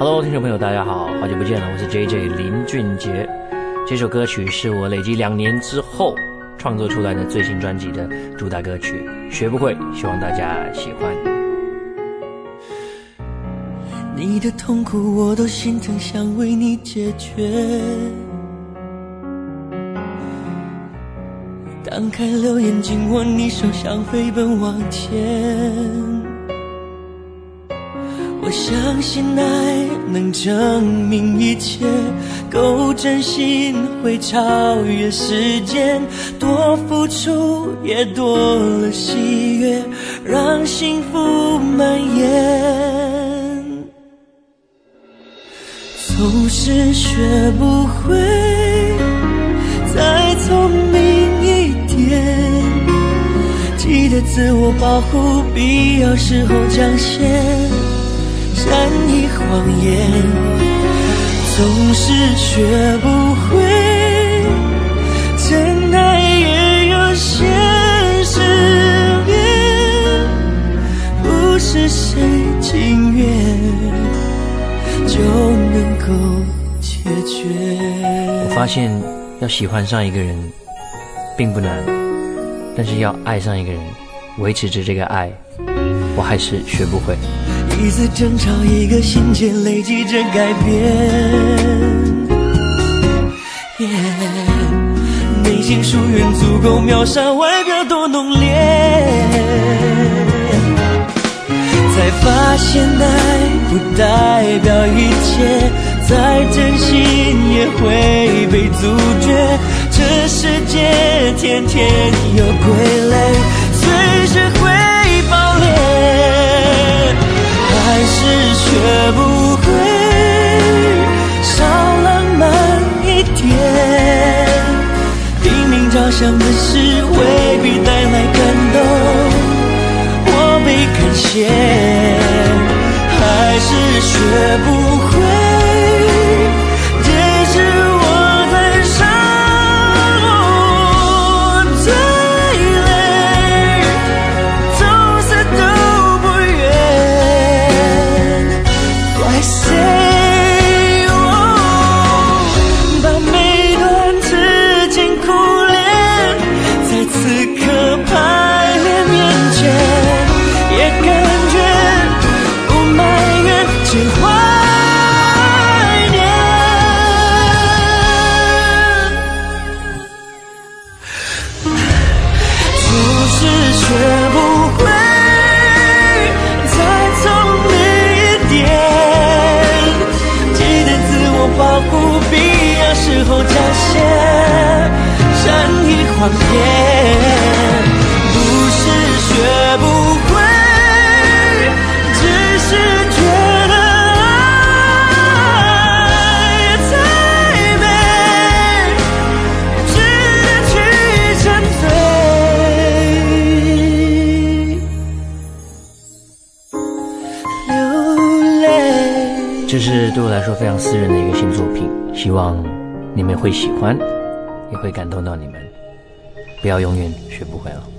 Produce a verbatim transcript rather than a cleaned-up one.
Hello， 听众朋友，大家好，好久不见了，我是 J J 林俊杰。这首歌曲是我累积两年之后创作出来的最新专辑的主打歌曲，学不会，希望大家喜欢。 你的痛苦我都心疼，想为你解决。当开了眼睛，握你手，想飞奔往前。我相信爱能证明一切，够真心会超越时间，多付出也多了喜悦，让幸福蔓延。总是学不会再聪明一点，记得自我保护，必要时候讲些善意谎言。总是学不会真爱也有现实面，不是谁情愿就能够解决。 我发现要喜欢上一个人并不难，但是要爱上一个人，维持着这个爱，我还是学不会。 一次争吵，一个心结，累积着改变。Yeah, 内心疏远足够秒杀外表多浓烈，才发现爱不代表一切，再真心也会被阻绝。这世界天天有傀儡，随时会爆裂，还是学不会少浪漫一点。拼命着想的事未必带来感动，我被感谢，还是学不会解释我在伤我最累，总是都不愿怪谁、哦、把每段之间苦恋在此刻排练面前，也感觉不埋怨，只怀念。总是学不会再聪明一点，记得自我保护，必要时候讲些善意谎言。不是学不会，只是觉得爱太美，值得去沉醉流泪。 这是对我来说非常私人的一个新作品，希望你们会喜欢，也会感动到你们。不要永远学不会了。